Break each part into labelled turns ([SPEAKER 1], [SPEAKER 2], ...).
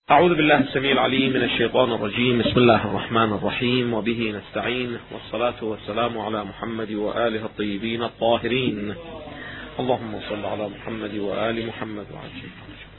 [SPEAKER 1] أعوذ بالله السميع العليم من الشيطان الرجيم. بسم الله الرحمن الرحيم، وبه نستعين، والصلاة والسلام على محمد وآله الطيبين الطاهرين. اللهم صل على محمد وآل محمد وعجل.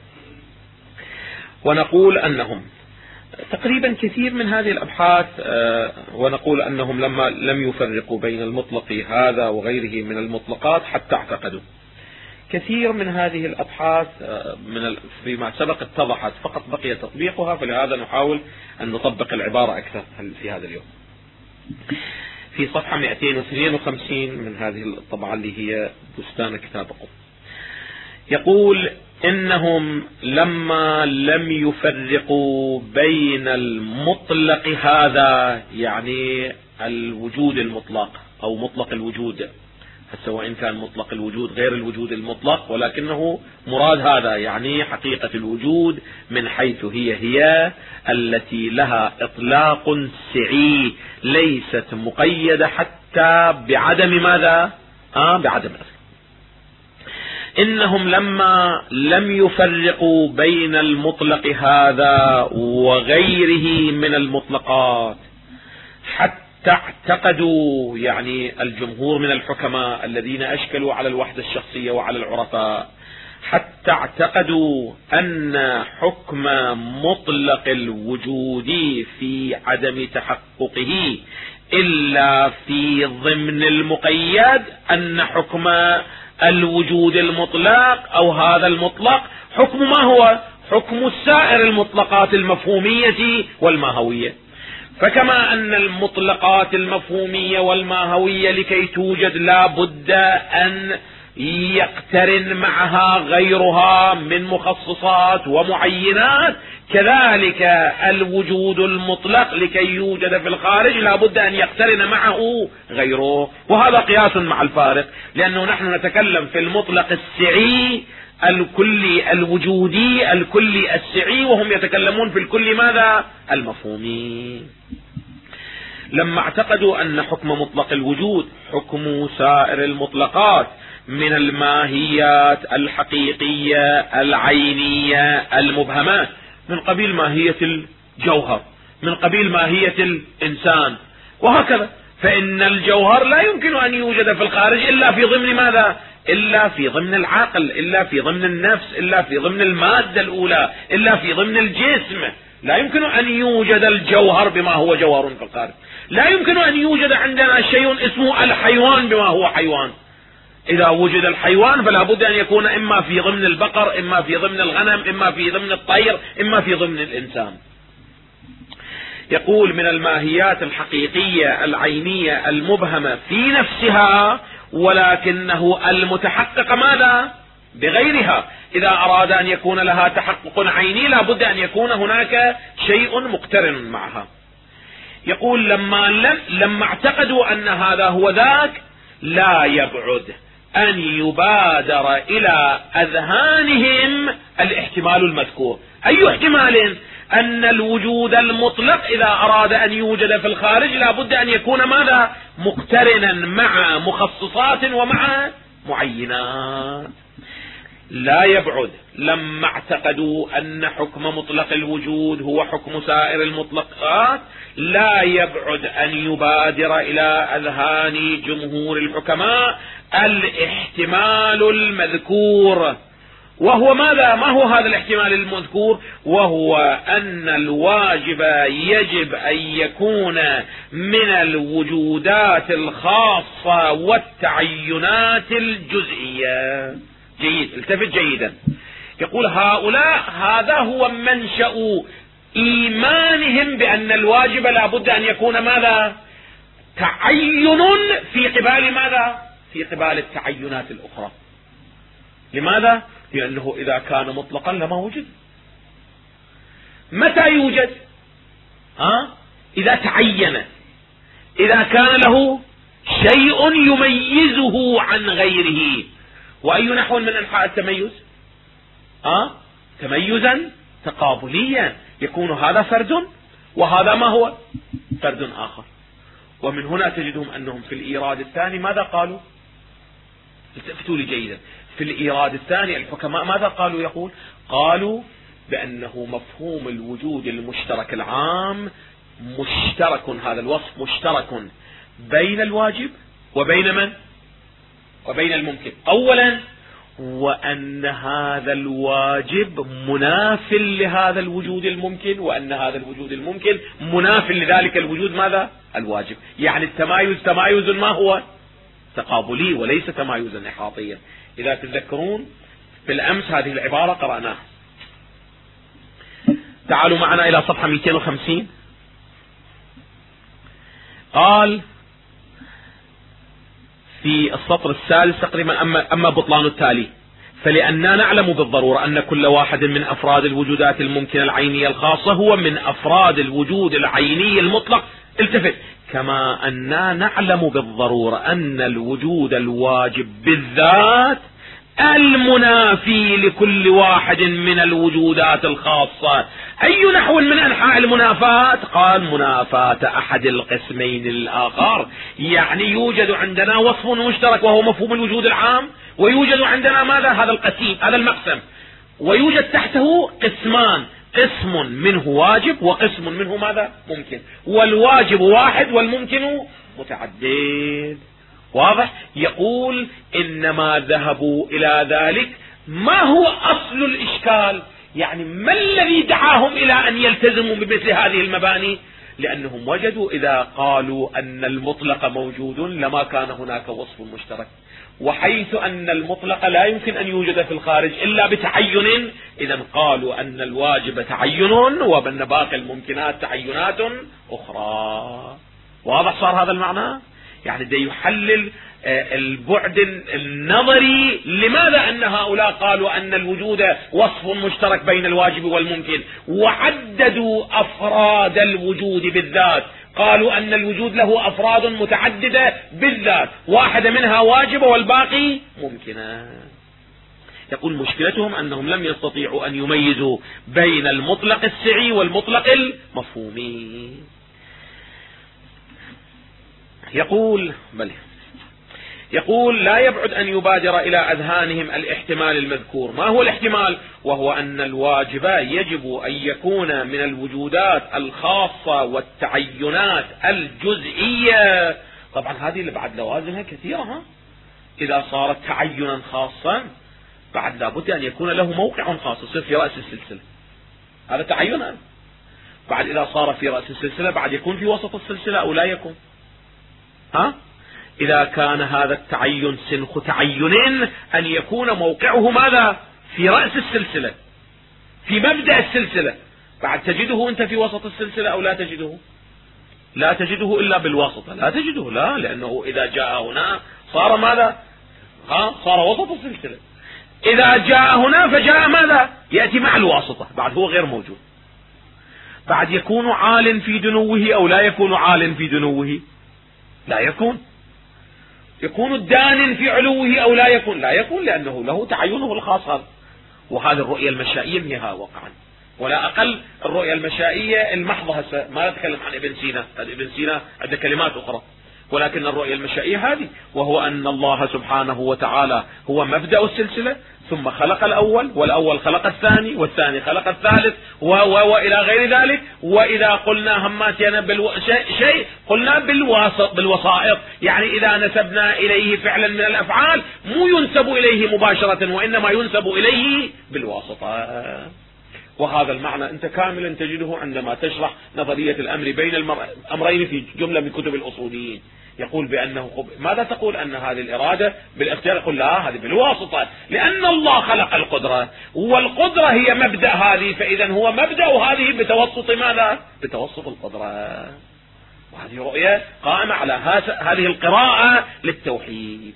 [SPEAKER 1] ونقول أنهم تقريبا كثير من هذه الأبحاث، ونقول أنهم لما لم يفرقوا بين المطلق هذا وغيره من المطلقات حتى اعتقدوا. كثير من هذه الأبحاث فيما سبق اتضحت، فقط بقي تطبيقها، فلهذا نحاول أن نطبق العبارة أكثر في هذا اليوم. في صفحة 252 من هذه الطبعة اللي هي بستان كتابكم، يقول إنهم لما لم يفرقوا بين المطلق هذا، يعني الوجود المطلق أو مطلق الوجود، سواء كان مطلق الوجود غير الوجود المطلق، ولكنه مراد هذا يعني حقيقة الوجود من حيث هي التي لها إطلاق سعي، ليست مقيدة حتى بعدم ماذا؟ بعدم أصل. إنهم لما لم يفرقوا بين المطلق هذا وغيره من المطلقات حتى اعتقدوا، يعني الجمهور من الحكماء الذين أشكلوا على الوحدة الشخصية وعلى العرفاء، حتى اعتقدوا أن حكم مطلق الوجود في عدم تحققه إلا في ضمن المقيد، أن حكم الوجود المطلق أو هذا المطلق حكم ما هو؟ حكم سائر المطلقات المفهومية والماهوية. فكما أن المطلقات المفهومية والماهوية لكي توجد لا بد أن يقترن معها غيرها من مخصصات ومعينات، كذلك الوجود المطلق لكي يوجد في الخارج لا بد أن يقترن معه غيره. وهذا قياس مع الفارق، لأنه نحن نتكلم في المطلق السعي الكلي الوجودي الكلي السعي، وهم يتكلمون في الكل ماذا؟ المفهومي. لما اعتقدوا أن حكم مطلق الوجود حكم سائر المطلقات من الماهيات الحقيقية العينية المبهمة، من قبيل ماهية الجوهر، من قبيل ماهية الإنسان، وهكذا، فإن الجوهر لا يمكن أن يوجد في الخارج إلا في ضمن ماذا؟ إلا في ضمن العقل، إلا في ضمن النفس، إلا في ضمن المادة الأولى، إلا في ضمن الجسم. لا يمكن أن يوجد الجوهر بما هو جوهر في الخارج. لا يمكن أن يوجد عندنا شيء اسمه الحيوان بما هو حيوان. إذا وجد الحيوان فلا بد أن يكون إما في ضمن البقر، إما في ضمن الغنم، إما في ضمن الطير، إما في ضمن الإنسان. يقول من الماهيات الحقيقية العينية المبهمة في نفسها، ولكنه المتحقق ماذا؟ بغيرها. إذا أراد أن يكون لها تحقق عيني لا بد أن يكون هناك شيء مقترن معها. يقول لما اعتقدوا أن هذا هو ذاك، لا يبعد أن يبادر إلى أذهانهم الاحتمال المذكور. أي احتمال؟ أن الوجود المطلق إذا أراد أن يوجد في الخارج لا بد أن يكون ماذا؟ مقترنا مع مخصصات ومع معينات. لا يبعد لما اعتقدوا أن حكم مطلق الوجود هو حكم سائر المطلقات، لا يبعد أن يبادر إلى أذهان جمهور الحكماء الاحتمال المذكور، وهو ماذا؟ ما هو هذا الاحتمال المذكور؟ وهو أن الواجب يجب أن يكون من الوجودات الخاصة والتعينات الجزئية. جيد، التفت جيدا. يقول هؤلاء هذا هو منشأ إيمانهم بأن الواجب لا بد أن يكون ماذا؟ تعين في قبال ماذا؟ في قبال التعينات الأخرى. لماذا؟ لأنه إذا كان مطلقا لما وجد. متى يوجد؟ إذا تعين، إذا كان له شيء يميزه عن غيره. وأي نحو من أنحاء التميز؟ تميزا تقابليا، يكون هذا فرد وهذا ما هو؟ فرد آخر. ومن هنا تجدهم أنهم في الإيراد الثاني ماذا قالوا؟ التفتوا لي جيدا. في الإيراد الثاني الحكماء ماذا قالوا؟ قالوا بأنه مفهوم الوجود المشترك العام مشترك، هذا الوصف مشترك بين الواجب وبين من؟ وبين الممكن. أولا، وأن هذا الواجب مناف لهذا الوجود الممكن، وأن هذا الوجود الممكن مناف لذلك الوجود ماذا؟ الواجب. يعني التمايز تمايز ما هو تقابلي وليس تمايزا إحاطيا. إذا تتذكرون في الأمس هذه العبارة قرأناها. تعالوا معنا إلى صفحة 250. قال في السطر الثالث تقريبا: أما بطلان التالي فلأننا نعلم بالضرورة أن كل واحد من أفراد الوجودات الممكنة العينية الخاصة هو من أفراد الوجود العيني المطلق. التفت: كما أننا نعلم بالضرورة أن الوجود الواجب بالذات المنافي لكل واحد من الوجودات الخاصة. أي نحو من أنحاء المنافاة؟ قال: منافاة أحد القسمين الآخر. يعني يوجد عندنا وصف مشترك وهو مفهوم الوجود العام، ويوجد عندنا ماذا؟ هذا القسيم، هذا المقسم، ويوجد تحته قسمان: قسم منه واجب وقسم منه ماذا؟ ممكن. والواجب واحد والممكن متعدد. واضح؟ يقول: إنما ذهبوا إلى ذلك. ما هو أصل الإشكال؟ يعني ما الذي دعاهم إلى أن يلتزموا بمثل هذه المباني؟ لأنهم وجدوا إذا قالوا أن المطلق موجود لما كان هناك وصف مشترك، وحيث أن المطلق لا يمكن أن يوجد في الخارج إلا بتعين، إذا قالوا أن الواجب تعين وأن باقي الممكنات تعينات أخرى. واضح صار هذا المعنى؟ يعني ده يحلل البعد النظري لماذا أن هؤلاء قالوا أن الوجود وصف مشترك بين الواجب والممكن، وعددوا أفراد الوجود بالذات. قالوا أن الوجود له أفراد متعددة بالذات، واحدة منها واجبة والباقي ممكنة. يقول: مشكلتهم أنهم لم يستطيعوا أن يميزوا بين المطلق السعي والمطلق المفهومي. يقول: لا يبعد أن يبادر إلى أذهانهم الاحتمال المذكور. ما هو الاحتمال؟ وهو أن الواجب يجب أن يكون من الوجودات الخاصة والتعينات الجزئية. طبعا هذه اللي بعد لوازمها كثيرة. إذا صارت تعينا خاصا بعد لابد أن يكون له موقع خاص، يصير في رأس السلسلة، هذا تعينا. بعد إذا صار في رأس السلسلة بعد يكون في وسط السلسلة أو لا يكون. إذا كان هذا التعين سنخ تعين أن يكون موقعه ماذا؟ في رأس السلسلة، في مبدأ السلسلة. بعد تجده أنت في وسط السلسلة أو لا تجده؟ لا تجده إلا بالواسطة، لا تجده، لا، لأنه إذا جاء هنا صار ماذا؟ صار وسط السلسلة. إذا جاء هنا فجاء ماذا؟ يأتي مع الواسطة، بعد هو غير موجود. بعد يكون عال في دنوه أو لا يكون عال في دنوه؟ لا يكون. يكون الدان في علوه أو لا يكون؟ لا يكون، لأنه له تعينه الخاص. وهذه الرؤية المشائية منها وقعا، ولا أقل الرؤية المشائية المحضة. هسه ما نتكلم عن ابن سينا، ابن سينا عنده كلمات أخرى، ولكن الرؤية المشائية هذه، وهو أن الله سبحانه وتعالى هو مبدأ السلسلة، ثم خلق الأول، والأول خلق الثاني، والثاني خلق الثالث، وإلى غير ذلك. وإذا قلنا هماتنا شيء قلنا بالوسائط، يعني إذا نسبنا إليه فعلا من الأفعال مو ينسب إليه مباشرة، وإنما ينسب إليه بالواسطة. وهذا المعنى أنت كاملا تجده عندما تشرح نظرية الأمر بين الأمرين في جملة من كتب الأصوليين. يقول بأنه ماذا تقول؟ أن هذه الإرادة بالاختيار. يقول لا، هذه بالواسطة، لأن الله خلق القدرة، والقدرة هي مبدأ هذه، فإذا هو مبدأ هذه بتوسط ماذا؟ بتوسط القدرة. وهذه رؤية قائمة على هذه القراءة للتوحيد.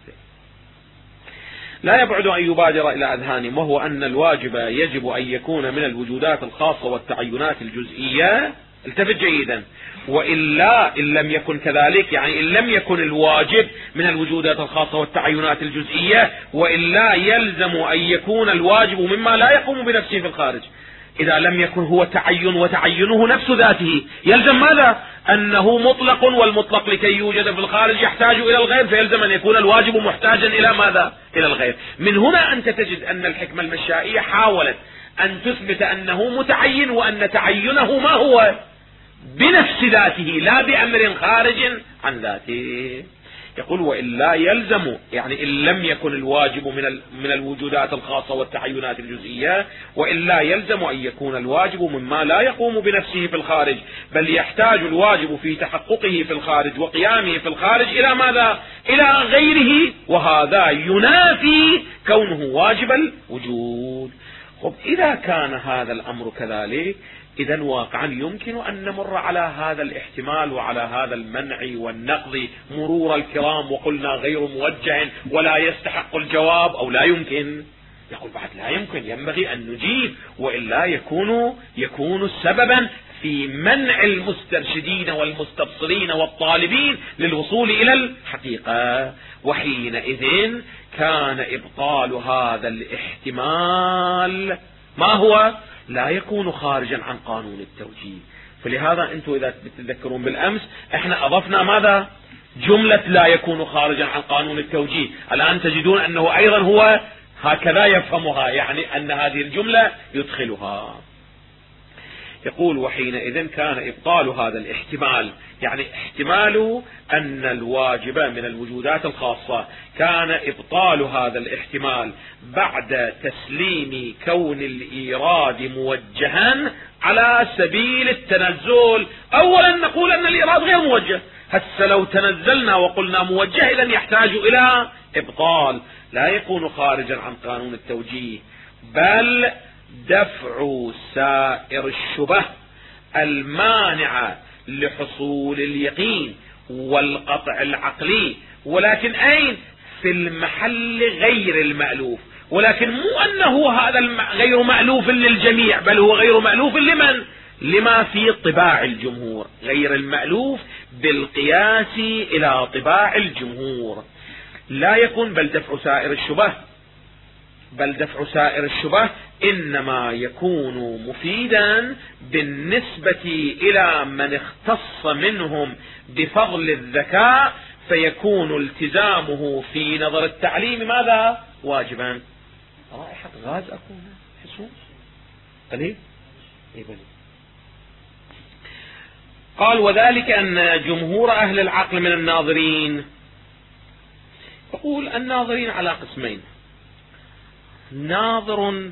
[SPEAKER 1] لا يبعد أن يبادر إلى أذهانهم، وهو أن الواجب يجب أن يكون من الوجودات الخاصة والتعينات الجزئية. التفت جيدا: وإلا إن لم يكن كذلك، يعني إن لم يكن الواجب من الوجودات الخاصة والتعينات الجزئية، وإلا يلزم أن يكون الواجب مما لا يقوم بنفسه في الخارج. إذا لم يكن هو تعين وتعينه نفس ذاته، يلزم ماذا؟ أنه مطلق، والمطلق لكي يوجد في الخارج يحتاج إلى الغير، فيلزم أن يكون الواجب محتاجا إلى ماذا؟ إلى الغير. من هنا أنت تجد أن الحكمة المشائية حاولت أن تثبت أنه متعين وأن تعينه ما هو بنفس ذاته لا بأمر خارج عن ذاته. يقول وإلا يلزم، يعني إن لم يكن الواجب من الوجودات الخاصة والتعينات الجزئية، وإلا يلزم أن يكون الواجب مما لا يقوم بنفسه في الخارج، بل يحتاج الواجب في تحققه في الخارج وقيامه في الخارج إلى ماذا؟ إلى غيره، وهذا ينافي كونه واجب الوجود. طب إذا كان هذا الأمر كذلك، إذن واقعا يمكن أن نمر على هذا الاحتمال وعلى هذا المنع والنقض مرور الكرام وقلنا غير موجه ولا يستحق الجواب، أو لا يمكن؟ يقول بعد لا يمكن، ينبغي أن نجيب، وإلا يكون سببا في منع المسترشدين والمستبصرين والطالبين للوصول إلى الحقيقة. وحينئذ كان إبطال هذا الاحتمال ما هو؟ لا يكون خارجا عن قانون التوجيه. فلهذا أنتم إذا تتذكرون بالأمس احنا أضفنا ماذا؟ جملة لا يكون خارجا عن قانون التوجيه. الآن تجدون أنه أيضا هو هكذا يفهمها، يعني أن هذه الجملة يدخلها. يقول وحينئذ كان إبطال هذا الاحتمال، يعني احتمال أن الواجب من الوجودات الخاصة، كان إبطال هذا الاحتمال بعد تسليم كون الإيراد موجها على سبيل التنزل. أولا نقول أن الإيراد غير موجه، هسه لو تنزلنا وقلنا موجه إذن يحتاج إلى إبطال، لا يكون خارجا عن قانون التوجيه، بل دفع سائر الشبه المانعة لحصول اليقين والقطع العقلي، ولكن أين؟ في المحل غير المألوف، ولكن مو أنه هذا غير مألوف للجميع، بل هو غير مألوف لمن؟ لما في طباع الجمهور، غير المألوف بالقياس إلى طباع الجمهور. لا يكون بل دفع سائر الشبه إنما يكون مفيدا بالنسبة إلى من اختص منهم بفضل الذكاء، فيكون التزامه في نظر التعليم ماذا؟ واجبا. رائحة غاز أكون حسوس قليل. قال وذلك أن جمهور أهل العقل من الناظرين، يقول الناظرين على قسمين: ناظر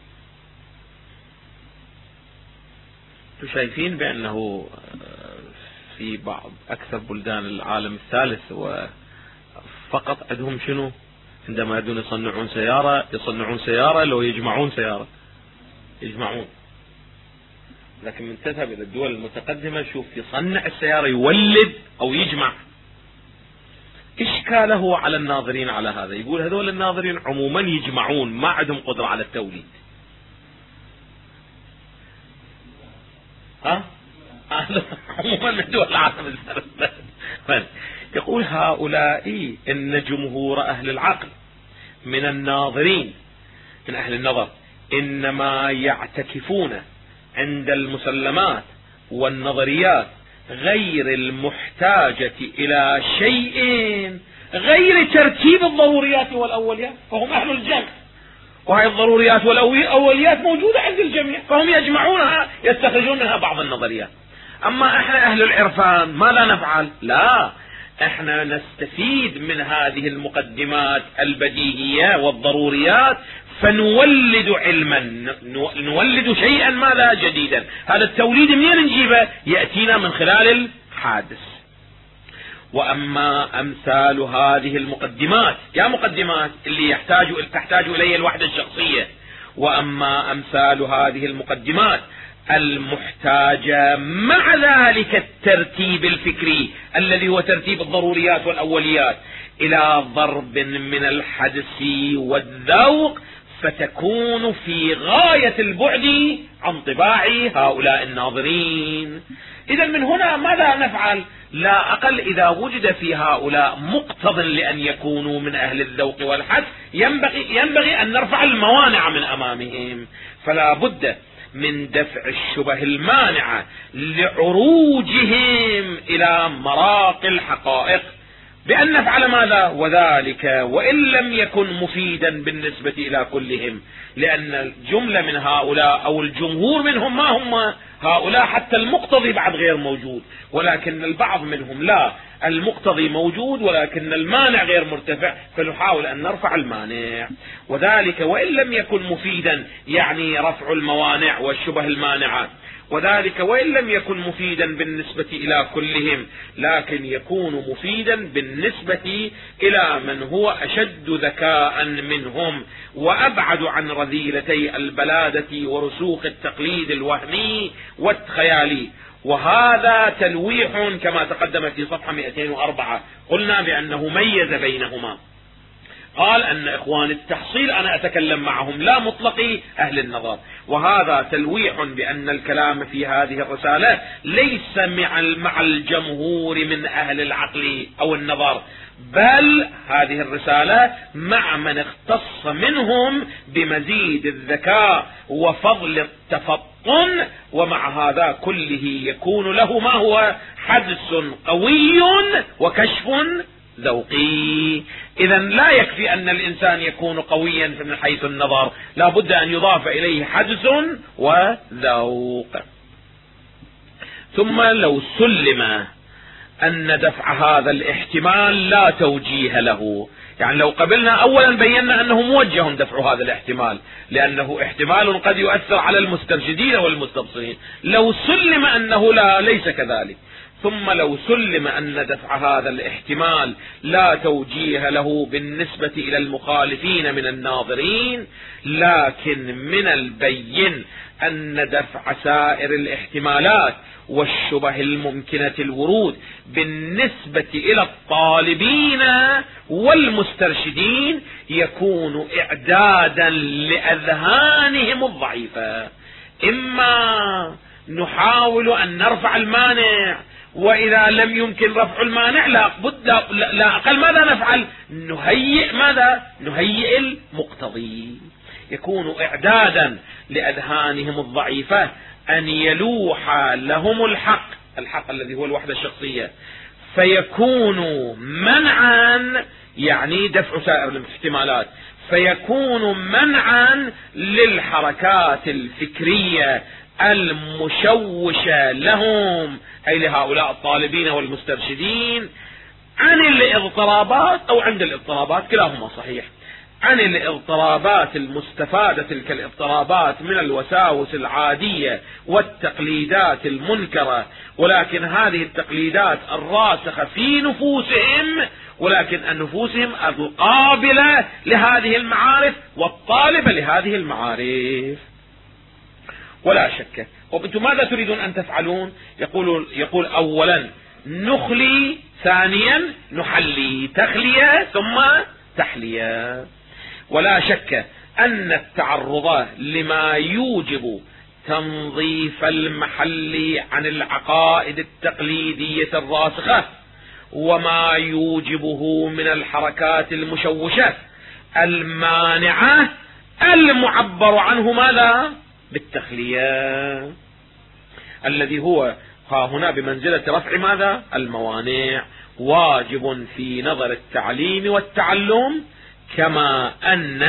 [SPEAKER 1] شايفين بأنه في بعض أكثر بلدان العالم الثالث وفقط عندهم شنو؟ عندما يريدون يصنعون سيارة لو يجمعون سيارة يجمعون، لكن من تذهب إلى الدول المتقدمة شوف يصنع السيارة يولد أو يجمع. إشكاله على الناظرين على هذا، يقول هذول الناظرين عموما يجمعون، ما عندهم قدرة على التوليد. عموما من دول العالم الثالث. يقول هؤلاء إن جمهور أهل العقل من الناظرين من أهل النظر إنما يعتكفون عند المسلمات والنظريات غير المحتاجة إلى شيء غير ترتيب الضروريات والأوليات، فهم أهل الجمع، وهي الضروريات والأوليات موجودة عند الجميع، فهم يجمعونها يستخرجون منها بعض النظريات. أما احنا أهل العرفان ماذا نفعل؟ لا، احنا نستفيد من هذه المقدمات البديهية والضروريات فنولد علما، نولد شيئا ماذا؟ جديدا. هذا التوليد منين نجيبه؟ يأتينا من خلال الحادث. وأما أمثال هذه المقدمات، يا مقدمات اللي تحتاج إليه الوحدة الشخصية، وأما أمثال هذه المقدمات المحتاجة مع ذلك الترتيب الفكري الذي هو ترتيب الضروريات والأوليات إلى ضرب من الحدس والذوق، فتكون في غاية البعد عن طباع هؤلاء الناظرين. إذا من هنا ماذا نفعل؟ لا أقل إذا وجد في هؤلاء مقتض لأن يكونوا من أهل الذوق والحدس، ينبغي أن نرفع الموانع من أمامهم، فلا بد من دفع الشبه المانعة لعروجهم إلى مراقي الحقائق. بأن نفعل ماذا؟ وذلك وإن لم يكن مفيدا بالنسبة إلى كلهم، لأن الجملة من هؤلاء أو الجمهور منهم ما هم هؤلاء، حتى المقتضي بعد غير موجود، ولكن البعض منهم لا، المقتضي موجود ولكن المانع غير مرتفع، فنحاول أن نرفع المانع. وذلك وإن لم يكن مفيدا يعني رفع الموانع والشبه المانعة، وذلك وإن لم يكن مفيدا بالنسبة إلى كلهم، لكن يكون مفيدا بالنسبة إلى من هو أشد ذكاء منهم وأبعد عن رذيلتي البلادة ورسوخ التقليد الوهمي والخيالي. وهذا تلويح كما تقدم في صفحة 204. قلنا بأنه ميز بينهما، قال أن إخوان التحصيل أنا أتكلم معهم لا مطلقي أهل النظر، وهذا تلويح بأن الكلام في هذه الرسالة ليس مع الجمهور من أهل العقل أو النظر، بل هذه الرسالة مع من اختص منهم بمزيد الذكاء وفضل التفطن، ومع هذا كله يكون له ما هو حدس قوي وكشف ذوقي. إذا لا يكفي أن الإنسان يكون قويا من حيث النظر، لا بد أن يضاف إليه حدس وذوق. ثم لو سلم أن دفع هذا الاحتمال لا توجيه له، يعني لو قبلنا أولا بينا أنه موجه دفع هذا الاحتمال لأنه احتمال قد يؤثر على المسترشدين والمستبصرين، لو سلم أنه لا ليس كذلك، ثم لو سلم أن دفع هذا الاحتمال لا توجيه له بالنسبة إلى المخالفين من الناظرين، لكن من البين أن دفع سائر الاحتمالات والشبه الممكنة الورود بالنسبة إلى الطالبين والمسترشدين يكون إعدادا لأذهانهم الضعيفة. إما نحاول أن نرفع المانع، وإذا لم يمكن رفع المانع لا أقل ماذا نفعل؟ نهيئ المقتضي، يكون إعدادا لأذهانهم الضعيفة أن يلوح لهم الحق الذي هو الوحدة الشخصية، فيكون منعا، يعني دفع سائر الاحتمالات، فيكون منعا للحركات الفكرية المشوشة لهم، أي لهؤلاء الطالبين والمسترشدين، عن الاضطرابات أو عند الاضطرابات، كلاهما صحيح، عن الاضطرابات المستفادة، تلك الاضطرابات من الوساوس العادية والتقليدات المنكرة، ولكن هذه التقليدات الراسخة في نفوسهم، ولكن النفوسهم القابلة لهذه المعارف والطالبة لهذه المعارف. ولا شك. وأنتم ماذا تريدون أن تفعلون؟ يقول أولا نخلي، ثانيا نحلي، تخلية ثم تحلية. ولا شك أن التعرض لما يوجب تنظيف المحل عن العقائد التقليدية الراسخة وما يوجبه من الحركات المشوشة المانعة المعبر عنه ماذا؟ بالتخلية، الذي هو هنا بمنزلة رفع ماذا؟ الموانع، واجب في نظر التعليم والتعلم، كما أن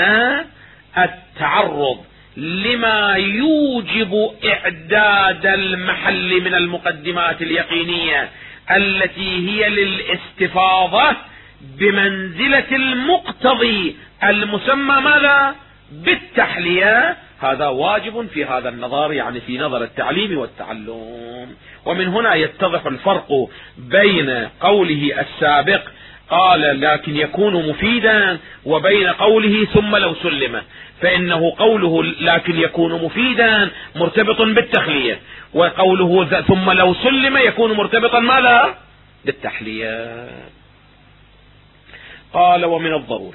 [SPEAKER 1] التعرض لما يوجب إعداد المحل من المقدمات اليقينية التي هي للاستفاضة بمنزلة المقتضي المسمى ماذا؟ بالتحلية، هذا واجب في هذا النظر، يعني في نظر التعليم والتعلم. ومن هنا يتضح الفرق بين قوله السابق قال لكن يكون مفيدا وبين قوله ثم لو سلم، فإنه قوله لكن يكون مفيدا مرتبط بالتخلية، وقوله ثم لو سلم يكون مرتبطا ماذا؟ بالتحلية. قال ومن الضروري،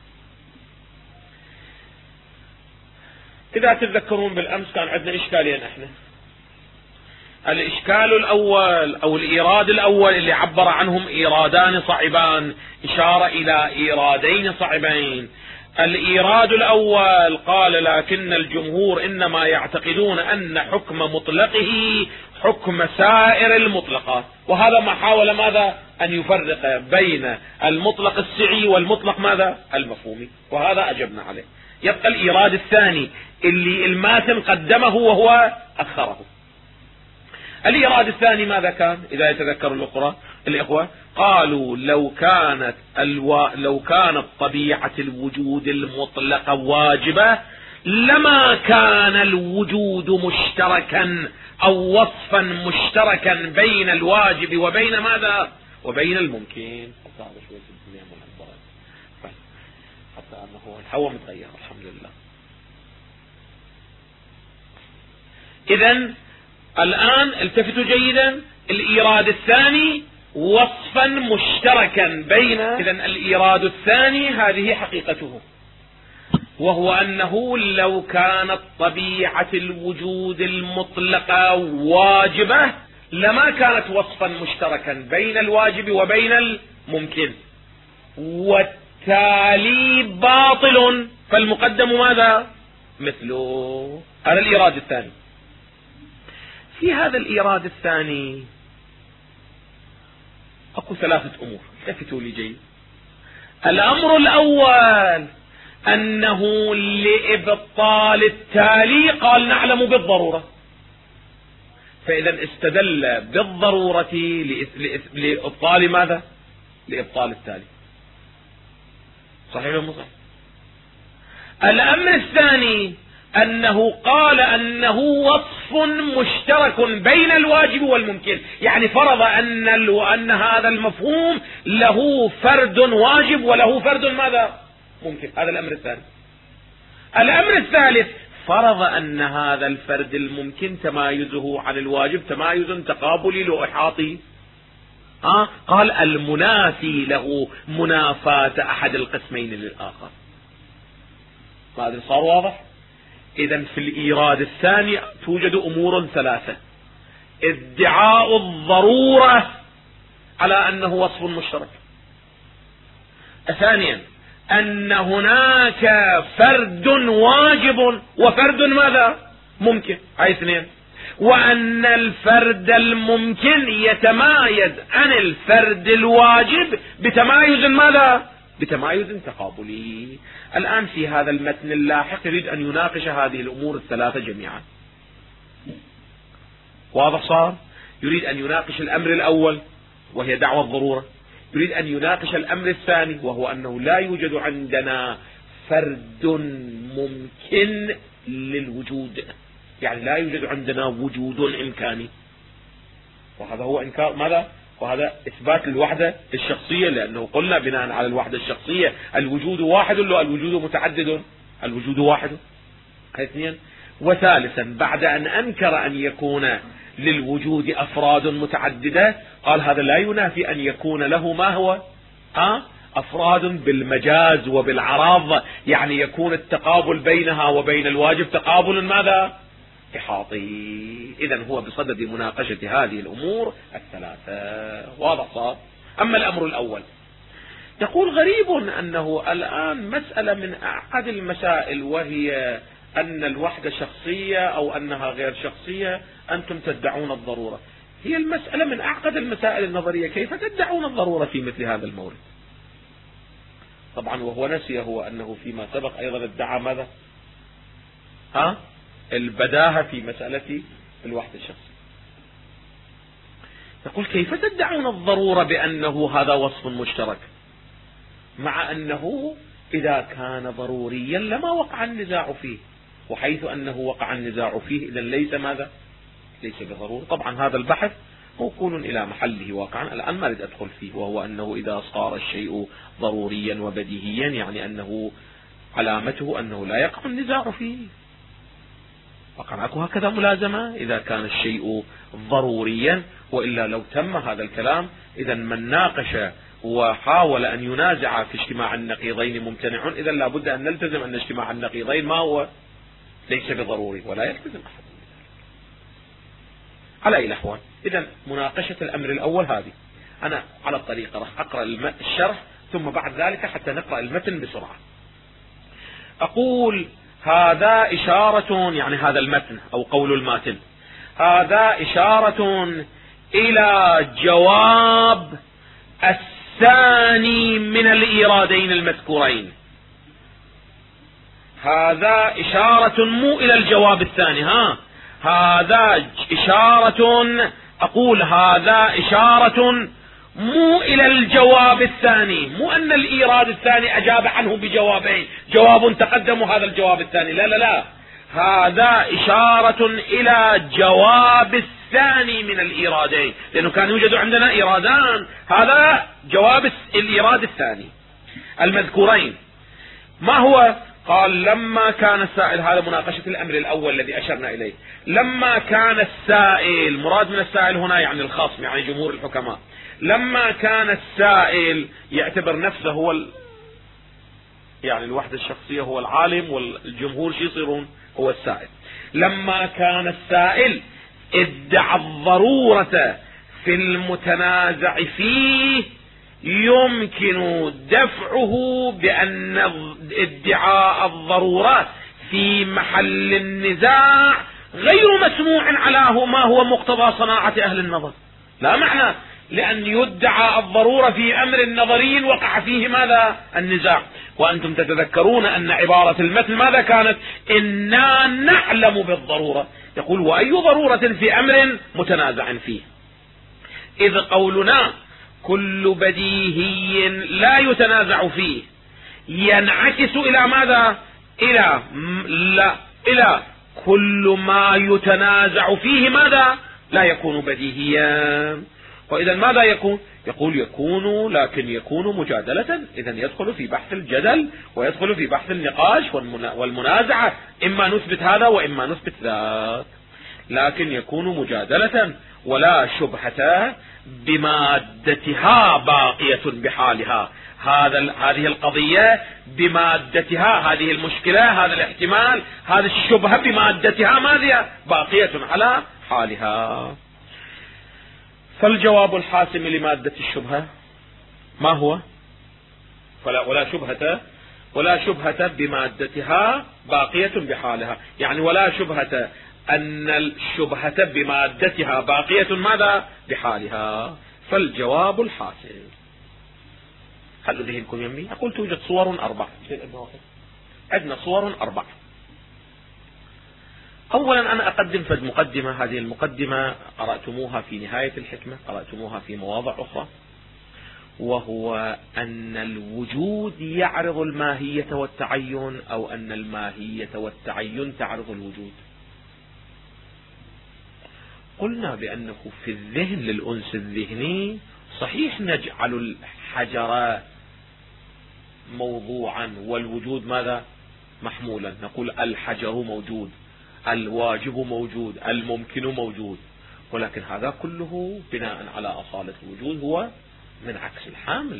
[SPEAKER 1] إذا تتذكرون بالأمس كان عندنا إشكالين احنا، الإشكال الأول أو الإيراد الأول اللي عبر عنهم إيرادان صعبان، إشارة إلى إيرادين صعبين. الإيراد الأول قال لكن الجمهور إنما يعتقدون أن حكم مطلقه حكم سائر المطلقات، وهذا ما حاول ماذا؟ أن يفرق بين المطلق السعي والمطلق ماذا المفهومي، وهذا أجبنا عليه. يبقى الإيراد الثاني اللي الماتن قدمه وهو أخره. الإيراد الثاني ماذا كان؟ إذا يتذكر الإخوة قالوا لو كانت طبيعة الوجود المطلقة واجبة لما كان الوجود مشتركا أو وصفا مشتركا بين الواجب وبين ماذا وبين الممكن. حتى أنه الهواء متغير الحمد لله. إذن الآن التفتوا جيدا، الإيراد الثاني وصفا مشتركا بين، إذن الإيراد الثاني هذه حقيقته، وهو أنه لو كانت طبيعة الوجود المطلقة واجبة لما كانت وصفا مشتركا بين الواجب وبين الممكن، والتالي باطل، فالمقدم ماذا مثله. هذا الإيراد الثاني. في هذا الإيراد الثاني أقول ثلاثة أمور، التفتوا لي جيد. الأمر الأول أنه لإبطال التالي قال نعلم بالضرورة، فإذا استدل بالضرورة لإبطال ماذا؟ لإبطال التالي. صحيح ولا مو صحيح؟ الأمر الثاني أنه قال أنه وصف مشترك بين الواجب والممكن، يعني فرض أن هذا المفهوم له فرد واجب وله فرد ماذا؟ ممكن. هذا الأمر الثاني. الأمر الثالث فرض أن هذا الفرد الممكن تمايزه عن الواجب تمايز تقابلي لا إحاطي. قال المنافي له منافاة أحد القسمين للآخر. ما أدري صار واضح؟ إذن في الإيراد الثاني توجد أمور ثلاثة: ادعاء الضرورة على أنه وصف مشترك، ثانيا أن هناك فرد واجب وفرد ماذا ممكن، هاي اثنين، وأن الفرد الممكن يتمايز عن الفرد الواجب بتمايز ماذا؟ بتمايز تقابلي. الآن في هذا المتن اللاحق يريد أن يناقش هذه الأمور الثلاثة جميعا. واضح صار؟ يريد أن يناقش الأمر الأول وهي دعوى الضرورة، يريد أن يناقش الأمر الثاني وهو أنه لا يوجد عندنا فرد ممكن للوجود، يعني لا يوجد عندنا وجود إمكاني، وهذا هو إنكار ماذا؟ وهذا إثبات الوحدة الشخصية، لأنه قلنا بناء على الوحدة الشخصية الوجود واحد ولا الوجود متعدد؟ الوجود واحد. اثنين. وثالثا بعد أن أنكر أن يكون للوجود أفراد متعددة قال هذا لا ينافي أن يكون له ما هو أفراد بالمجاز وبالعراض، يعني يكون التقابل بينها وبين الواجب تقابل ماذا؟ إحاطي. إذن هو بصدد مناقشة هذه الأمور الثلاثة. واضح صار؟ أما الأمر الأول يقول غريب أنه الآن مسألة من أعقد المسائل وهي أن الوحدة شخصية أو أنها غير شخصية أنتم تدعون الضرورة. هي المسألة من أعقد المسائل النظرية، كيف تدعون الضرورة في مثل هذا المورد؟ طبعا وهو نسي هو أنه فيما سبق أيضا ادعى ماذا؟ البداهة في مسألة الوحدة الشخصية. يقول كيف تدعون الضرورة بأنه هذا وصف مشترك، مع أنه إذا كان ضروريا لما وقع النزاع فيه، وحيث أنه وقع النزاع فيه إذن ليس ماذا؟ ليس بضرورة. طبعا هذا البحث موكول إلى محله واقعا، الآن ما أريد أدخل فيه، وهو أنه إذا صار الشيء ضروريا وبديهيا يعني أنه علامته أنه لا يقع النزاع فيه. وقع أكو هكذا ملازمة إذا كان الشيء ضروريا، وإلا لو تم هذا الكلام إذا من ناقش وحاول أن ينازع في اجتماع النقيضين ممتنع، إذا لابد أن نلتزم أن اجتماع النقيضين ما هو؟ ليس بضروري ولا يلتزم أحد. على أي الأحوال إذا مناقشة الأمر الأول هذه أنا على الطريقة راح أقرأ الشرح ثم بعد ذلك حتى نقرأ المتن بسرعة. أقول هذا إشارة، يعني هذا المتن أو قول الماتن، هذا إشارة إلى جواب الثاني من الإيرادين المذكورين. هذا إشارة مو إلى الجواب الثاني، هذا إشارة، أقول هذا إشارة مو إلى الجواب الثاني، مو أن الإيراد الثاني أجاب عنه بجوابين، جواب تقدم وهذا الجواب الثاني، لا لا لا، هذا إشارة إلى جواب الثاني من الإيرادين، لأنه كان يوجد عندنا إيرادان، هذا جواب الإيراد الثاني المذكورين. ما هو؟ قال لما كان السائل، هذا مناقشة الأمر الأول الذي أشرنا إليه، لما كان السائل، مراد من السائل هنا يعني الخصم، يعني جمهور الحكماء، لما كان السائل يعتبر نفسه هو يعني الوحدة الشخصية هو العالم، والجمهور شو يصيرون؟ هو السائل. لما كان السائل ادعى الضرورة في المتنازع فيه، يمكن دفعه بأن ادعاء الضرورة في محل النزاع غير مسموع على ما هو مقتضى صناعة أهل النظر. لا معنى لأن يدعى الضرورة في أمر نظري وقع فيه ماذا؟ النزاع. وأنتم تتذكرون أن عبارة المثل ماذا كانت؟ إنا نعلم بالضرورة، يقول وأي ضرورة في أمر متنازع فيه. إذ قولنا كل بديهي لا يتنازع فيه ينعكس إلى ماذا؟ إلى كل ما يتنازع فيه ماذا؟ لا يكون بديهيا. وإذا ماذا يكون؟ يقول يكون، لكن يكون مجادلة، إذا يدخل في بحث الجدل ويدخل في بحث النقاش والمنازعة، إما نثبت هذا وإما نثبت ذاك، لكن يكون مجادلة ولا شبهة بمادتها باقية بحالها. هذه القضية بمادتها، هذه المشكلة، هذا الاحتمال، هذه الشبهة بمادتها ماذا؟ باقية على حالها. فالجواب الحاسم لمادة الشبهة ما هو؟ ولا شبهة بمادتها باقية بحالها، يعني ولا شبهة أن الشبهة بمادتها باقية ماذا؟ بحالها. فالجواب الحاسم. خلوا ذهنكم يمي، أقول توجد صور 4، عندنا صور 4. أولا أنا أقدم فد مقدمة، هذه المقدمة قرأتموها في نهاية الحكمة، قرأتموها في مواضع أخرى، وهو أن الوجود يعرض الماهية والتعين، أو أن الماهية والتعين تعرض الوجود. قلنا بأنه في الذهن للأنس الذهني صحيح نجعل الحجر موضوعا والوجود ماذا؟ محمولا، نقول الحجر موجود، الواجب موجود، الممكن موجود، ولكن هذا كله بناء على أصالة الوجود هو من عكس الحامل.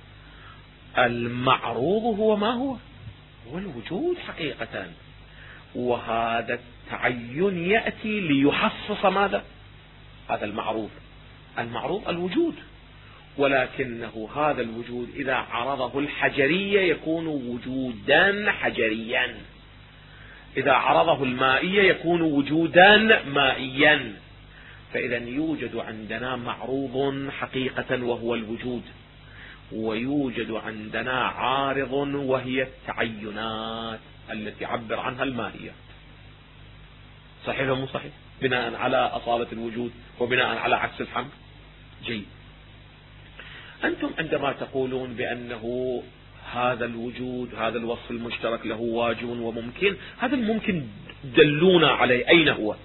[SPEAKER 1] المعروض هو ما هو الوجود حقيقة، وهذا التعين يأتي ليحصص ماذا؟ هذا المعروض الوجود، ولكنه هذا الوجود إذا عرضه الحجرية يكون وجودا حجريا، إذا عرضه المائية يكون وجودا مائيا. فإذا يوجد عندنا معروض حقيقة وهو الوجود، ويوجد عندنا عارض وهي التعينات التي عبر عنها المائية. صحيح ولا مو صحيح؟ بناء على أصالة الوجود وبناء على عكس الحمل. جيد. أنتم عندما تقولون بأنه هذا الوجود، هذا الوصف المشترك له واجب وممكن، هذا الممكن دلونا عليه، أين هو؟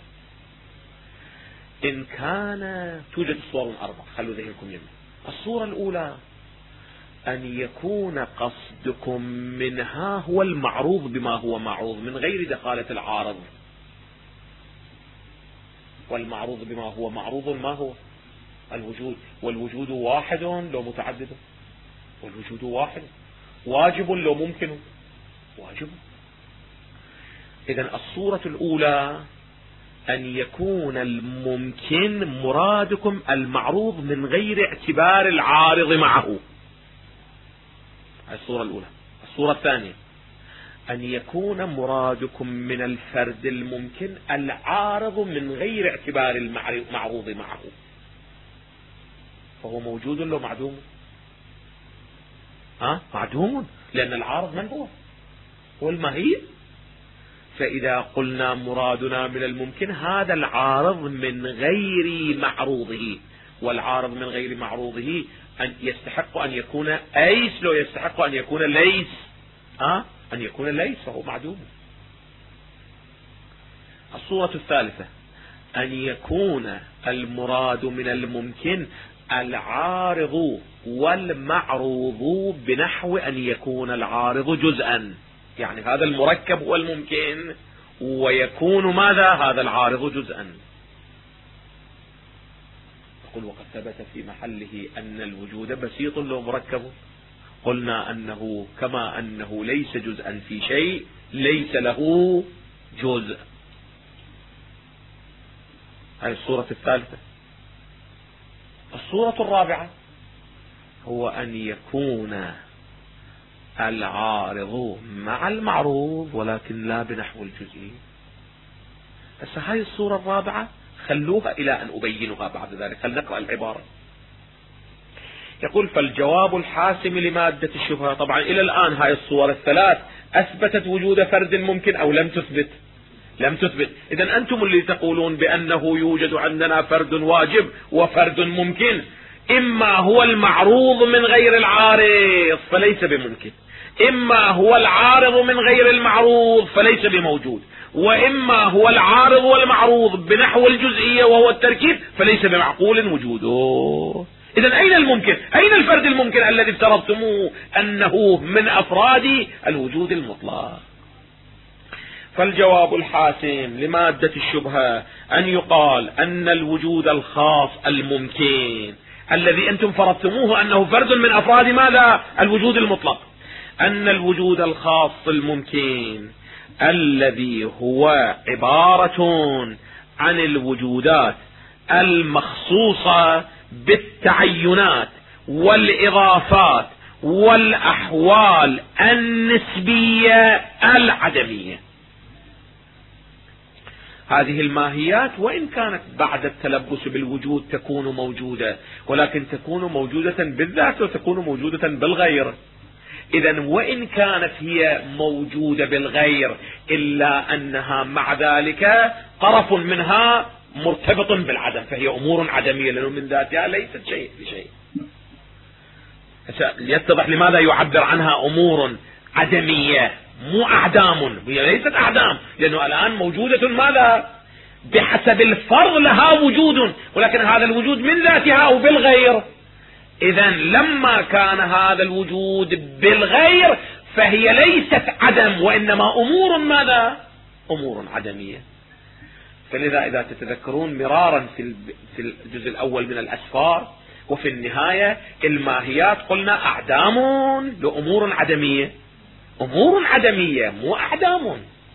[SPEAKER 1] إن كان توجد صور 4، خلوا ذهنكم يمين. الصورة الأولى أن يكون قصدكم منها هو المعروض بما هو معروض من غير دخالة العارض، والمعروض بما هو معروض ما هو؟ الوجود، والوجود واحد لو متعدد، والوجود واحد، واجب لو ممكن، واجب. إذن الصورة الأولى أن يكون الممكن مرادكم المعروض من غير اعتبار العارض معه، الصورة الأولى. الصورة الثانية أن يكون مرادكم من الفرد الممكن العارض من غير اعتبار المعروض معه، فهو موجود لو معدوم، معدوم، لأن العارض من هو الماهية. فإذا قلنا مرادنا من الممكن هذا العارض من غير معروضه، والعارض من غير معروضه أن يستحق أن يكون أيس، لو يستحق أن يكون ليس، أن يكون ليس فهو معدوم. الصورة الثالثة أن يكون المراد من الممكن العارض والمعروض بنحو أن يكون العارض جزءا، يعني هذا المركب هو الممكن ويكون ماذا؟ هذا العارض جزءا. يقول وقد ثبت في محله أن الوجود بسيط لو مركب، قلنا أنه كما أنه ليس جزءا في شيء ليس له جزء. هذه الصورة الثالثة. الصورة الرابعة هو أن يكون العارض مع المعروض ولكن لا بنحو الجزئي. هسه هاي الصورة الرابعة خلوها إلى أن أبينها بعد ذلك. خل نقرأ العبارة. يقول فالجواب الحاسم لمادة الشبهة، طبعا إلى الآن هاي الصور الثلاث أثبتت وجود فرد ممكن أو لم تثبت؟ لم تثبت. إذن أنتم اللي تقولون بأنه يوجد عندنا فرد واجب وفرد ممكن، إما هو المعروض من غير العارض فليس بممكن، إما هو العارض من غير المعروض فليس بموجود، وإما هو العارض والمعروض بنحو الجزئية وهو التركيب فليس بمعقول وجوده. إذن أين الممكن؟ أين الفرد الممكن الذي افترضتموه أنه من أفراد الوجود المطلق؟ فالجواب الحاسم لمادة الشبهة أن يقال أن الوجود الخاص الممكن الذي أنتم فرضتموه أنه فرد من أفراد ماذا؟ الوجود المطلق. أن الوجود الخاص الممكن الذي هو عبارة عن الوجودات المخصوصة بالتعينات والإضافات والأحوال النسبية العدمية. هذه الماهيات وإن كانت بعد التلبس بالوجود تكون موجودة، ولكن تكون موجودة بالذات وتكون موجودة بالغير. إذن وإن كانت هي موجودة بالغير إلا أنها مع ذلك طرف منها مرتبط بالعدم، فهي أمور عدمية لأنه من ذاتها ليست شيء بشيء. يتضح لماذا يعبر عنها أمور عدمية مو أعدام. هي ليست أعدام لأنه الآن موجودة ماذا؟ بحسب الفرض لها وجود، ولكن هذا الوجود من ذاتها أو بالغير. إذن لما كان هذا الوجود بالغير فهي ليست عدم وإنما أمور ماذا؟ أمور عدمية. فلذا إذا تتذكرون مرارا في الجزء الأول من الأسفار وفي النهاية الماهيات قلنا أعدام لأمور عدمية، أمور عدمية مو أعدام.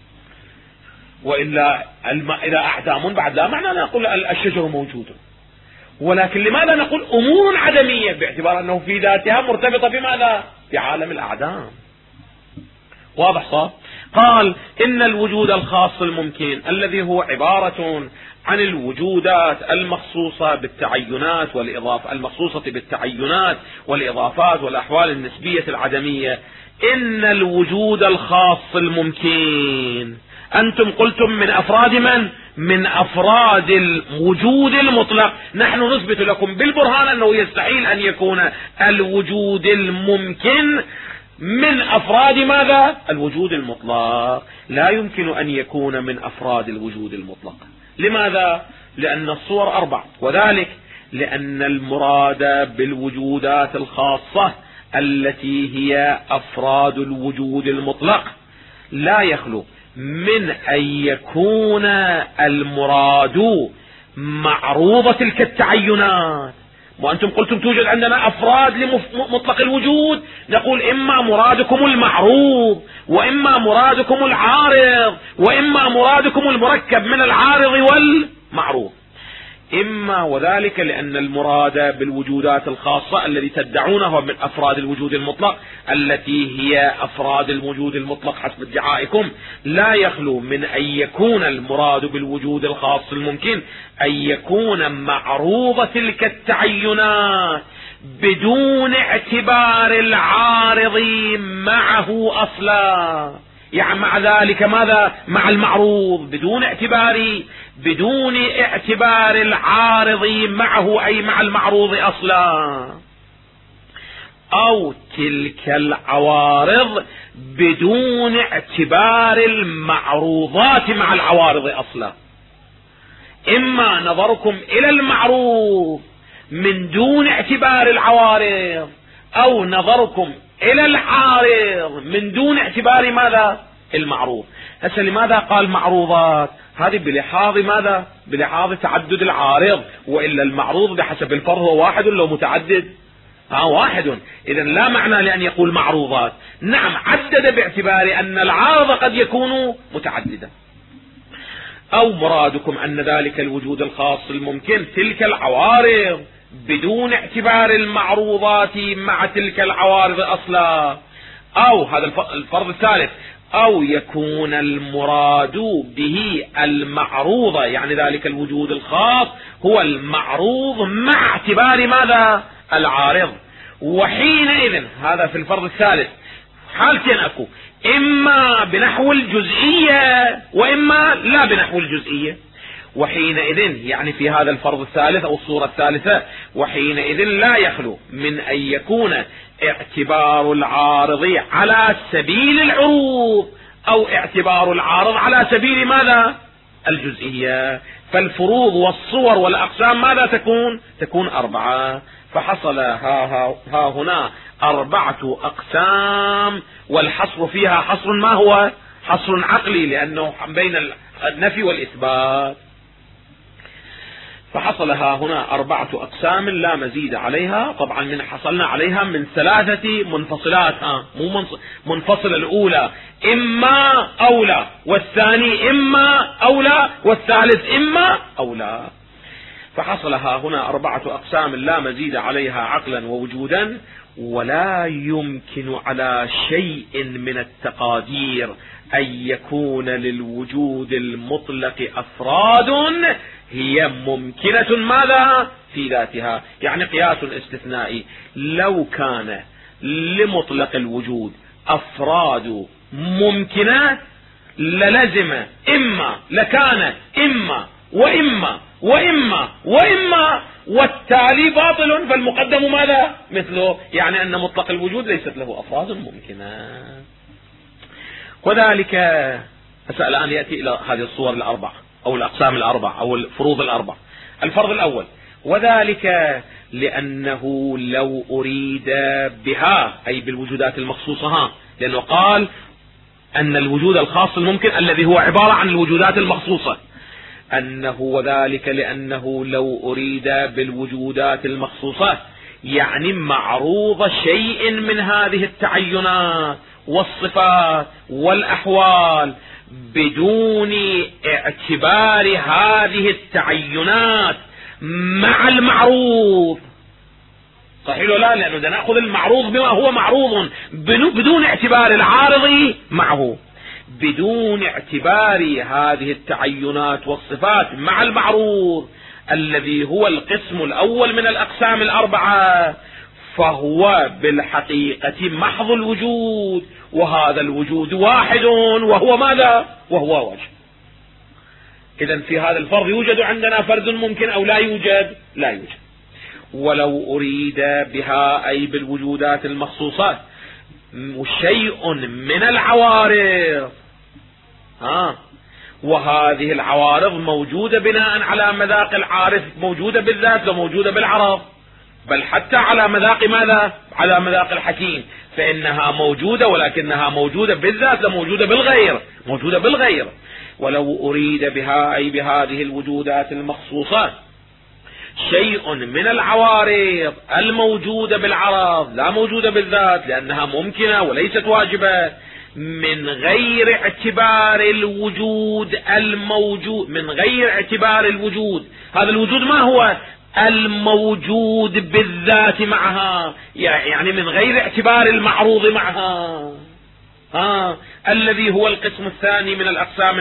[SPEAKER 1] وإلا إذا أعدام بعد لا معنى نقول الشجر موجود، ولكن لماذا نقول أمور عدمية؟ باعتبار أنه في ذاتها مرتبطة بماذا؟ بعالم الأعدام. واضح صح؟ قال إن الوجود الخاص الممكن الذي هو عبارة عن الوجودات المخصوصة بالتعينات والإضافة، المخصوصة بالتعينات والإضافات والأحوال النسبية العدمية. إن الوجود الخاص الممكن أنتم قلتم من أفراد من؟ من أفراد الوجود المطلق. نحن نثبت لكم بالبرهان أنه يستحيل أن يكون الوجود الممكن من أفراد ماذا؟ الوجود المطلق. لا يمكن أن يكون من أفراد الوجود المطلق. لماذا؟ لأن الصور أربع، وذلك لأن المراد بالوجودات الخاصة التي هي أفراد الوجود المطلق لا يخلو من أن يكون المراد معروضة تلك التعينات. وأنتم قلتم توجد عندنا أفراد لمطلق الوجود، نقول إما مرادكم المعروض وإما مرادكم العارض وإما مرادكم المركب من العارض والمعروض. إما وذلك لأن المراد بالوجودات الخاصة الذي تدعونه من أفراد الوجود المطلق التي هي أفراد الوجود المطلق حسب ادعائكم لا يخلو من أن يكون المراد بالوجود الخاص الممكن أن يكون معروض تلك التعينات بدون اعتبار العارض معه أصلا، يعني مع ذلك ماذا؟ مع المعروض بدون اعتبار العارض معه أي مع المعروض أصلا، أو تلك العوارض بدون اعتبار المعروضات مع العوارض أصلا. إما نظركم إلى المعروض من دون اعتبار العوارض، أو نظركم إلى العارض من دون اعتبار ماذا؟ المعروض. هسه لماذا قال معروضات؟ هذه بلحاظ ماذا؟ بلحاظ تعدد العارض، وإلا المعروض بحسب الفرض هو واحد ولا متعدد؟ واحد. إذا لا معنى لأن يقول معروضات. نعم، عدد باعتبار أن العارض قد يكون متعددا. أو مرادكم أن ذلك الوجود الخاص الممكن تلك العوارض بدون اعتبار المعروضات مع تلك العوارض أصلا، أو هذا الفرض الثالث، أو يكون المراد به المعروضة، يعني ذلك الوجود الخاص هو المعروض مع اعتبار ماذا؟ العارض. وحينئذ هذا في الفرض الثالث حالتين أكو، إما بنحو الجزئية وإما لا بنحو الجزئية. وحينئذ يعني في هذا الفرض الثالث أو الصورة الثالثة، وحينئذ لا يخلو من أن يكون اعتبار العارض على سبيل العروض، أو اعتبار العارض على سبيل ماذا؟ الجزئية. فالفروض والصور والأقسام ماذا تكون 4. فحصل ها هنا 4 أقسام، والحصر فيها حصر ما هو؟ حصر عقلي، لأنه بين النفي والإثبات. فحصل ها هنا 4 أقسام لا مزيد عليها. طبعا من حصلنا عليها من 3 منفصلات، مو منفصلة الأولى إما أولى، والثاني إما أولى، والثالث إما أولى. فحصل ها هنا 4 أقسام لا مزيد عليها عقلا ووجودا، ولا يمكن على شيء من التقادير أن يكون للوجود المطلق أفراد هي ممكنة ماذا؟ في ذاتها. يعني قياس استثنائي، لو كان لمطلق الوجود أفراد ممكنة للزم لكان إما وإما وإما وإما، والتالي باطل، فالمقدم ماذا؟ مثله، يعني أن مطلق الوجود ليست له أفراد ممكنة. وذلك الآن يأتي إلى هذه الصور 4 أو الأقسام 4 أو الفروض 4. الفرض الأول، وذلك لأنه لو أريد بها أي بالوجودات المخصوصة، لأنه قال أن الوجود الخاص الممكن الذي هو عبارة عن الوجودات المخصوصة، أنه وذلك لأنه لو أريد بالوجودات المخصوصة يعني معروض شيء من هذه التعينات والصفات والأحوال بدون اعتبار هذه التعينات مع المعروض. صحيح ولا لا؟ لأنه نأخذ المعروض بما هو معروض بدون اعتبار العارض معه، بدون اعتبار هذه التعينات والصفات مع المعروض الذي هو القسم الأول من الأقسام 4، فهو بالحقيقة محض الوجود، وهذا الوجود واحد، وهو ماذا؟ وهو وجه. إذن في هذا الفرض يوجد عندنا فرد ممكن أو لا يوجد؟ لا يوجد. ولو أريد بها أي بالوجودات المخصوصة شيء من العوارض، وهذه العوارض موجودة بناء على مذاق العارف، موجودة بالذات وموجودة بالعرض، بل حتى على مذاق ماذا؟ على مذاق الحكيم، فإنها موجودة، ولكنها موجودة بالذات لا موجودة بالغير، موجودة بالغير. ولو أريد بها أي بهذه الوجودات المخصوصة شيء من العوارض الموجودة بالعرض لا موجودة بالذات لأنها ممكنة وليست واجبة، من غير اعتبار الوجود الموجود، من غير اعتبار الوجود، هذا الوجود ما هو؟ الموجود بالذات معها، يعني من غير اعتبار المعروض معها، الذي هو القسم الثاني من الأقسام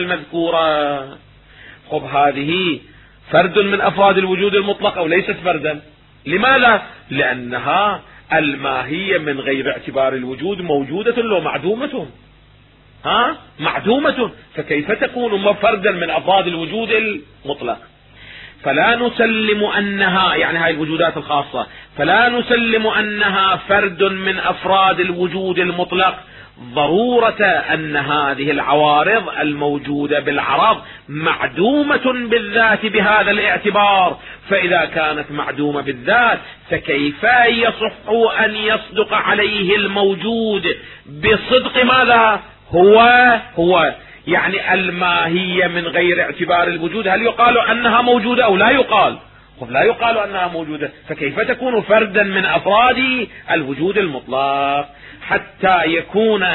[SPEAKER 1] المذكورة. خب هذه فرد من أفراد الوجود المطلق أو ليست فردا؟ لماذا؟ لأنها الماهية من غير اعتبار الوجود موجودة لو معدومة، معدومة، فكيف تكون فردا من أفراد الوجود المطلق؟ فلا نسلم أنها، يعني هاي الوجودات الخاصة، فلا نسلم أنها فرد من أفراد الوجود المطلق، ضرورة أن هذه العوارض الموجودة بالعرض معدومة بالذات بهذا الاعتبار. فإذا كانت معدومة بالذات فكيف يصح أن يصدق عليه الموجود بصدق ماذا؟ هو يعني الماهية من غير اعتبار الوجود، هل يقال أنها موجودة أو لا يقال؟ لا يقال أنها موجودة، فكيف تكون فردا من أفراد الوجود المطلق؟ حتى يكون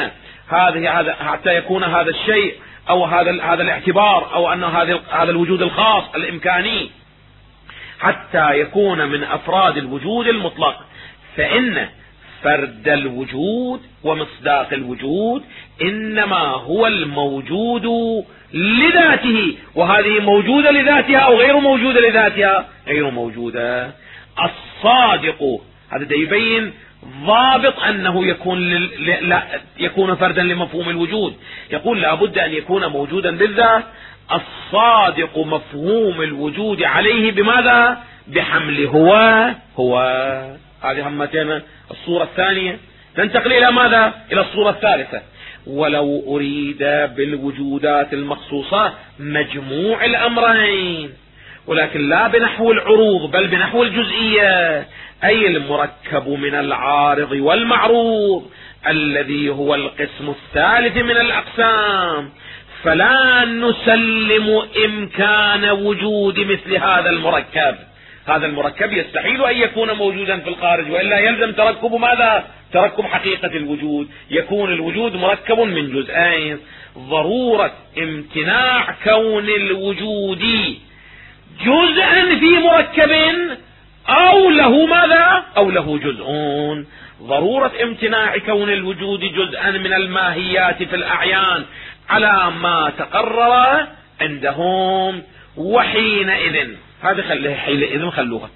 [SPEAKER 1] هذا الشيء أو هذا الاعتبار أو أن هذا الوجود الخاص الإمكاني حتى يكون من أفراد الوجود المطلق، فإن فرد الوجود ومصداق الوجود إنما هو الموجود لذاته، وهذه موجودة لذاتها أو غير موجودة لذاتها؟ غير موجودة. الصادق هذا يبين ضابط أنه يكون فردا لمفهوم الوجود، يقول لا بد أن يكون موجودا بالذات. الصادق مفهوم الوجود عليه بماذا؟ بحمل هو. هذه همتنا الصورة الثانية. ننتقل إلى ماذا؟ إلى الصورة الثالثة. ولو أريد بالوجودات المخصوصة مجموع الأمرين، ولكن لا بنحو العروض بل بنحو الجزئية، أي المركب من العارض والمعروض الذي هو القسم الثالث من الأقسام، فلا نسلم إمكان وجود مثل هذا المركب. هذا المركب يستحيل أن يكون موجودا في الخارج، وإلا يلزم تركب ماذا؟ تركب حقيقة الوجود، يكون الوجود مركب من جزئين. ضرورة امتناع كون الوجود جزءا في مركب أو له ماذا؟ أو له جزء. ضرورة امتناع كون الوجود جزءا من الماهيات في الأعيان على ما تقرر عندهم، وحينئذ هذا حينئذ خلوها.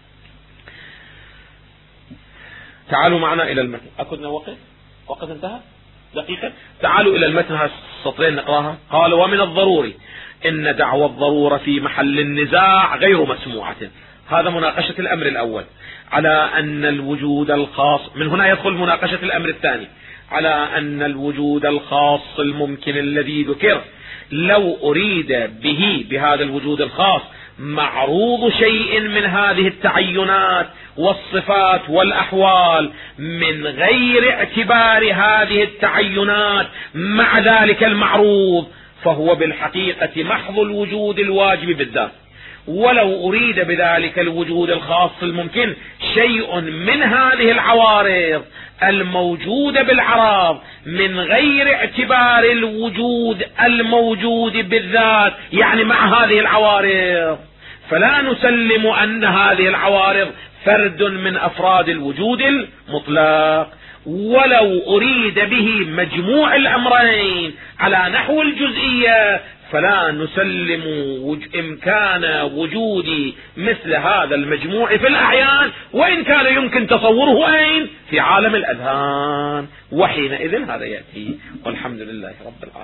[SPEAKER 1] تعالوا معنا إلى المتن. أكدنا وقت انتهى دقيقة. تعالوا إلى المتن، السطرين نقراها. قال: ومن الضروري إن دعوى الضرورة في محل النزاع غير مسموعة. هذا مناقشة الأمر الأول على أن الوجود الخاص، من هنا يدخل مناقشة الأمر الثاني على أن الوجود الخاص الممكن الذي ذكر لو أريد بهذا الوجود الخاص معروض شيء من هذه التعينات والصفات والأحوال من غير اعتبار هذه التعينات مع ذلك المعروض، فهو بالحقيقة محض الوجود الواجب بالذات. ولو أريد بذلك الوجود الخاص الممكن شيء من هذه العوارض الموجودة بالعرض من غير اعتبار الوجود الموجود بالذات، يعني مع هذه العوارض، فلا نسلم أن هذه العوارض فرد من أفراد الوجود المطلق. ولو أريد به مجموع الأمرين على نحو الجزئية فلا نسلم إمكان وجود مثل هذا المجموع في الأعيان، وإن كان يمكن تصوره أين؟ في عالم الأذهان. وحينئذ هذا يأتي. والحمد لله رب العالمين.